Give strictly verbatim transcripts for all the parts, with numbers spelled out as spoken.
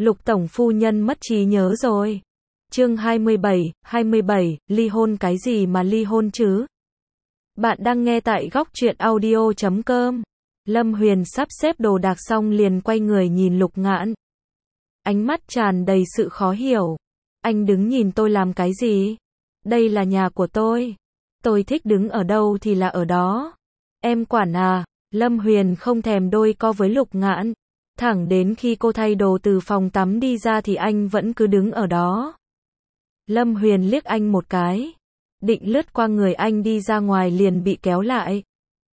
Lục tổng phu nhân mất trí nhớ rồi. Chương hai mươi bảy, hai mươi bảy, ly hôn cái gì mà ly hôn chứ? Bạn đang nghe tại góc truyện audio chấm com. Lâm Huyền sắp xếp đồ đạc xong liền quay người nhìn Lục Ngạn. Ánh mắt tràn đầy sự khó hiểu. Anh đứng nhìn tôi làm cái gì? Đây là nhà của tôi. Tôi thích đứng ở đâu thì là ở đó. Em quản à? Lâm Huyền không thèm đôi co với Lục Ngạn. Thẳng đến khi cô thay đồ từ phòng tắm đi ra thì anh vẫn cứ đứng ở đó. Lâm Huyền liếc anh một cái. Định lướt qua người anh đi ra ngoài liền bị kéo lại.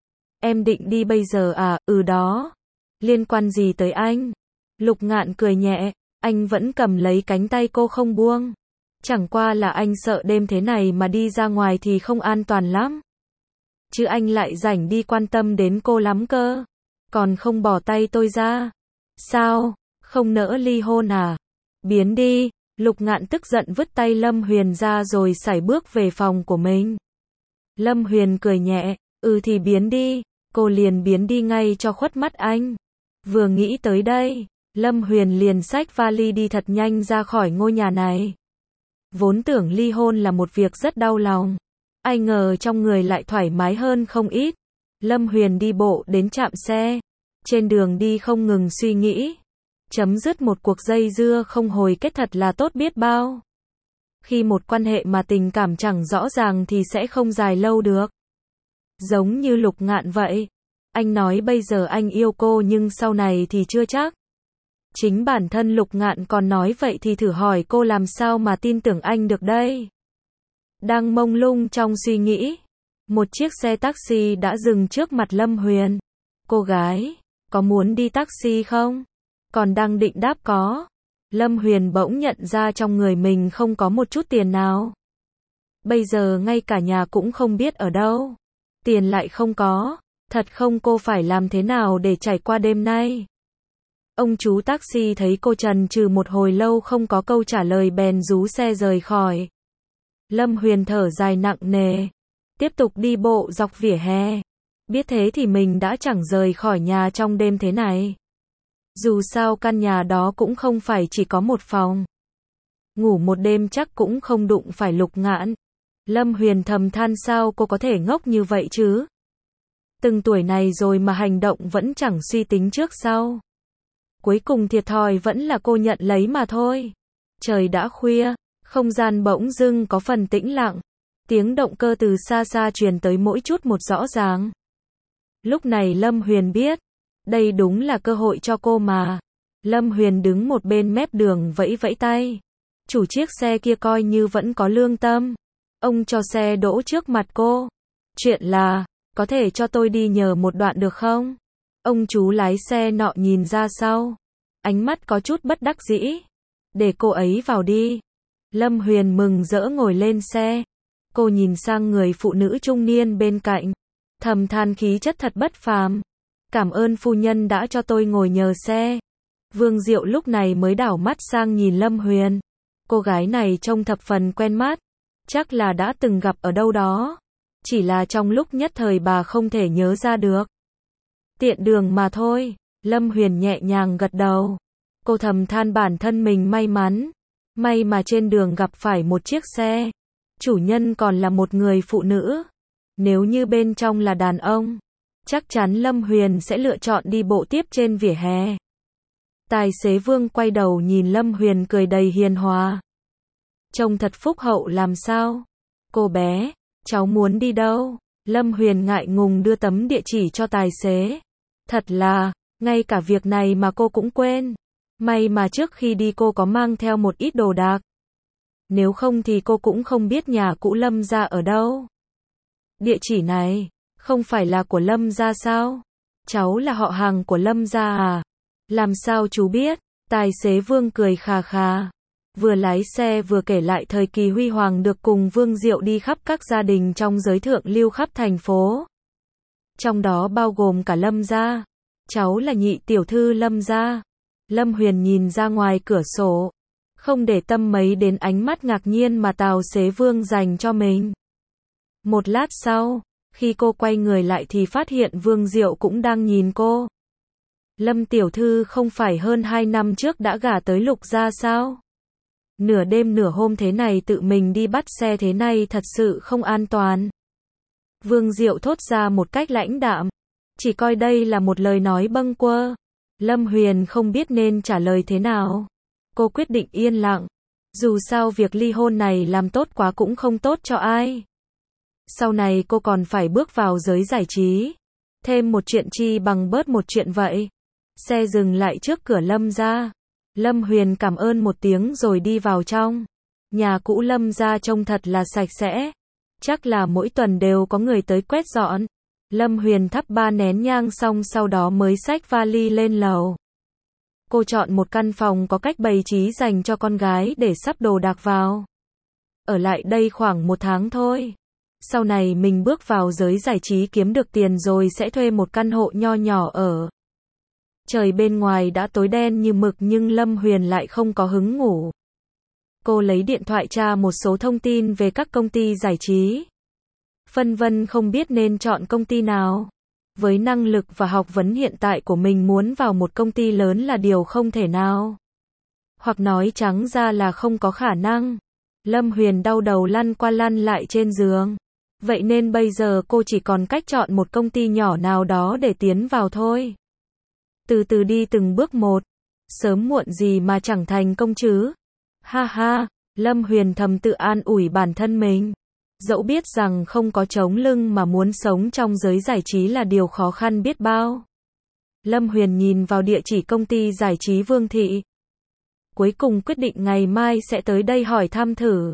Em định đi bây giờ à? Ừ đó. Liên quan gì tới anh? Lục Ngạn cười nhẹ. Anh vẫn cầm lấy cánh tay cô không buông. Chẳng qua là anh sợ đêm thế này mà đi ra ngoài thì không an toàn lắm. Chứ anh lại rảnh đi quan tâm đến cô lắm cơ. Còn không bỏ tay tôi ra. Sao? Không nỡ ly hôn à? Biến đi. Lục Ngạn tức giận vứt tay Lâm Huyền ra rồi sải bước về phòng của mình. Lâm Huyền cười nhẹ. Ừ thì biến đi. Cô liền biến đi ngay cho khuất mắt anh. Vừa nghĩ tới đây, Lâm Huyền liền xách vali đi thật nhanh ra khỏi ngôi nhà này. Vốn tưởng ly hôn là một việc rất đau lòng. Ai ngờ trong người lại thoải mái hơn không ít. Lâm Huyền đi bộ đến trạm xe. Trên đường đi không ngừng suy nghĩ. Chấm dứt một cuộc dây dưa không hồi kết thật là tốt biết bao. Khi một quan hệ mà tình cảm chẳng rõ ràng thì sẽ không dài lâu được. Giống như Lục Ngạn vậy. Anh nói bây giờ anh yêu cô nhưng sau này thì chưa chắc. Chính bản thân Lục Ngạn còn nói vậy thì thử hỏi cô làm sao mà tin tưởng anh được đây. Đang mông lung trong suy nghĩ. Một chiếc xe taxi đã dừng trước mặt Lâm Huyền. Cô gái, có muốn đi taxi không? Còn đang định đáp có. Lâm Huyền bỗng nhận ra trong người mình không có một chút tiền nào. Bây giờ ngay cả nhà cũng không biết ở đâu. Tiền lại không có. Thật không, cô phải làm thế nào để trải qua đêm nay? Ông chú taxi thấy cô chần chừ một hồi lâu không có câu trả lời bèn rú xe rời khỏi. Lâm Huyền thở dài nặng nề. Tiếp tục đi bộ dọc vỉa hè. Biết thế thì mình đã chẳng rời khỏi nhà trong đêm thế này. Dù sao căn nhà đó cũng không phải chỉ có một phòng. Ngủ một đêm chắc cũng không đụng phải Lục Ngạn. Lâm Huyền thầm than sao cô có thể ngốc như vậy chứ? Từng tuổi này rồi mà hành động vẫn chẳng suy tính trước sau. Cuối cùng thiệt thòi vẫn là cô nhận lấy mà thôi. Trời đã khuya, không gian bỗng dưng có phần tĩnh lặng. Tiếng động cơ từ xa xa truyền tới mỗi chút một rõ ràng. Lúc này Lâm Huyền biết, đây đúng là cơ hội cho cô mà. Lâm Huyền đứng một bên mép đường vẫy vẫy tay. Chủ chiếc xe kia coi như vẫn có lương tâm. Ông cho xe đỗ trước mặt cô. Chuyện là, có thể cho tôi đi nhờ một đoạn được không? Ông chú lái xe nọ nhìn ra sau. Ánh mắt có chút bất đắc dĩ. Để cô ấy vào đi. Lâm Huyền mừng rỡ ngồi lên xe. Cô nhìn sang người phụ nữ trung niên bên cạnh. Thầm than khí chất thật bất phàm. Cảm ơn phu nhân đã cho tôi ngồi nhờ xe. Vương Diệu lúc này mới đảo mắt sang nhìn Lâm Huyền. Cô gái này trông thập phần quen mắt. Chắc là đã từng gặp ở đâu đó. Chỉ là trong lúc nhất thời bà không thể nhớ ra được. Tiện đường mà thôi. Lâm Huyền nhẹ nhàng gật đầu. Cô thầm than bản thân mình may mắn. May mà trên đường gặp phải một chiếc xe. Chủ nhân còn là một người phụ nữ. Nếu như bên trong là đàn ông, chắc chắn Lâm Huyền sẽ lựa chọn đi bộ tiếp trên vỉa hè. Tài xế Vương quay đầu nhìn Lâm Huyền cười đầy hiền hòa. Trông thật phúc hậu làm sao? Cô bé, cháu muốn đi đâu? Lâm Huyền ngại ngùng đưa tấm địa chỉ cho tài xế. Thật là, ngay cả việc này mà cô cũng quên. May mà trước khi đi cô có mang theo một ít đồ đạc. Nếu không thì cô cũng không biết nhà cũ Lâm gia ở đâu. Địa chỉ này, không phải là của Lâm gia sao? Cháu là họ hàng của Lâm gia à? Làm sao chú biết? Tài xế Vương cười khà khà. Vừa lái xe vừa kể lại thời kỳ huy hoàng được cùng Vương Diệu đi khắp các gia đình trong giới thượng lưu khắp thành phố. Trong đó bao gồm cả Lâm gia. Cháu là nhị tiểu thư Lâm gia. Lâm Huyền nhìn ra ngoài cửa sổ. Không để tâm mấy đến ánh mắt ngạc nhiên mà tài xế Vương dành cho mình. Một lát sau, khi cô quay người lại thì phát hiện Vương Diệu cũng đang nhìn cô. Lâm tiểu thư không phải hơn hai năm trước đã gả tới Lục gia sao? Nửa đêm nửa hôm thế này tự mình đi bắt xe thế này thật sự không an toàn. Vương Diệu thốt ra một cách lãnh đạm, chỉ coi đây là một lời nói bâng quơ. Lâm Huyền không biết nên trả lời thế nào. Cô quyết định yên lặng. Dù sao việc ly hôn này làm tốt quá cũng không tốt cho ai. Sau này cô còn phải bước vào giới giải trí. Thêm một chuyện chi bằng bớt một chuyện vậy. Xe dừng lại trước cửa Lâm gia. Lâm Huyền cảm ơn một tiếng rồi đi vào trong. Nhà cũ Lâm gia trông thật là sạch sẽ. Chắc là mỗi tuần đều có người tới quét dọn. Lâm Huyền thắp ba nén nhang xong sau đó mới xách vali lên lầu. Cô chọn một căn phòng có cách bày trí dành cho con gái để sắp đồ đạc vào. Ở lại đây khoảng một tháng thôi. Sau này mình bước vào giới giải trí kiếm được tiền rồi sẽ thuê một căn hộ nho nhỏ ở. Trời bên ngoài đã tối đen như mực nhưng Lâm Huyền lại không có hứng ngủ. Cô lấy điện thoại tra một số thông tin về các công ty giải trí. Phân vân không biết nên chọn công ty nào. Với năng lực và học vấn hiện tại của mình muốn vào một công ty lớn là điều không thể nào. Hoặc nói trắng ra là không có khả năng. Lâm Huyền đau đầu lăn qua lăn lại trên giường. Vậy nên bây giờ cô chỉ còn cách chọn một công ty nhỏ nào đó để tiến vào thôi. Từ từ đi từng bước một. Sớm muộn gì mà chẳng thành công chứ. Ha ha, Lâm Huyền thầm tự an ủi bản thân mình. Dẫu biết rằng không có chống lưng mà muốn sống trong giới giải trí là điều khó khăn biết bao. Lâm Huyền nhìn vào địa chỉ công ty giải trí Vương Thị. Cuối cùng quyết định ngày mai sẽ tới đây hỏi thăm thử.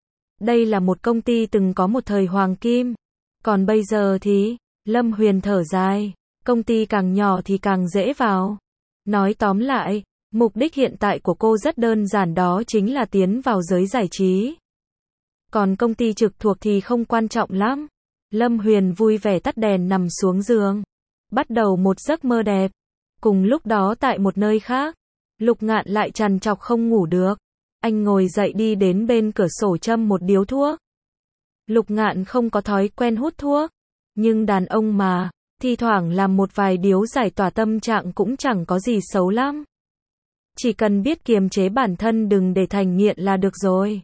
Đây là một công ty từng có một thời hoàng kim. Còn bây giờ thì, Lâm Huyền thở dài, công ty càng nhỏ thì càng dễ vào. Nói tóm lại, mục đích hiện tại của cô rất đơn giản, đó chính là tiến vào giới giải trí. Còn công ty trực thuộc thì không quan trọng lắm. Lâm Huyền vui vẻ tắt đèn nằm xuống giường. Bắt đầu một giấc mơ đẹp. Cùng lúc đó tại một nơi khác, Lục Ngạn lại trằn trọc không ngủ được. Anh ngồi dậy đi đến bên cửa sổ châm một điếu thuốc. Lục Ngạn không có thói quen hút thuốc. Nhưng đàn ông mà, thi thoảng làm một vài điếu giải tỏa tâm trạng cũng chẳng có gì xấu lắm. Chỉ cần biết kiềm chế bản thân đừng để thành nghiện là được rồi.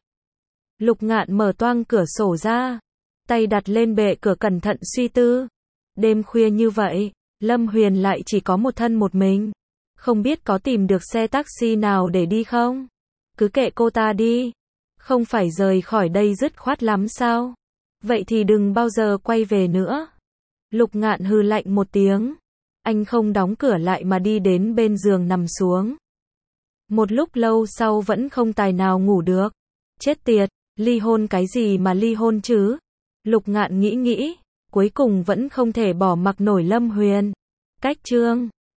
Lục Ngạn mở toang cửa sổ ra, tay đặt lên bệ cửa cẩn thận suy tư. Đêm khuya như vậy, Lâm Huyền lại chỉ có một thân một mình. Không biết có tìm được xe taxi nào để đi không? Cứ kệ cô ta đi. Không phải rời khỏi đây dứt khoát lắm sao? Vậy thì đừng bao giờ quay về nữa. Lục Ngạn hừ lạnh một tiếng. Anh không đóng cửa lại mà đi đến bên giường nằm xuống. Một lúc lâu sau vẫn không tài nào ngủ được. Chết tiệt, ly hôn cái gì mà ly hôn chứ? Lục Ngạn nghĩ nghĩ, cuối cùng vẫn không thể bỏ mặc nổi Lâm Huyền. Cách chương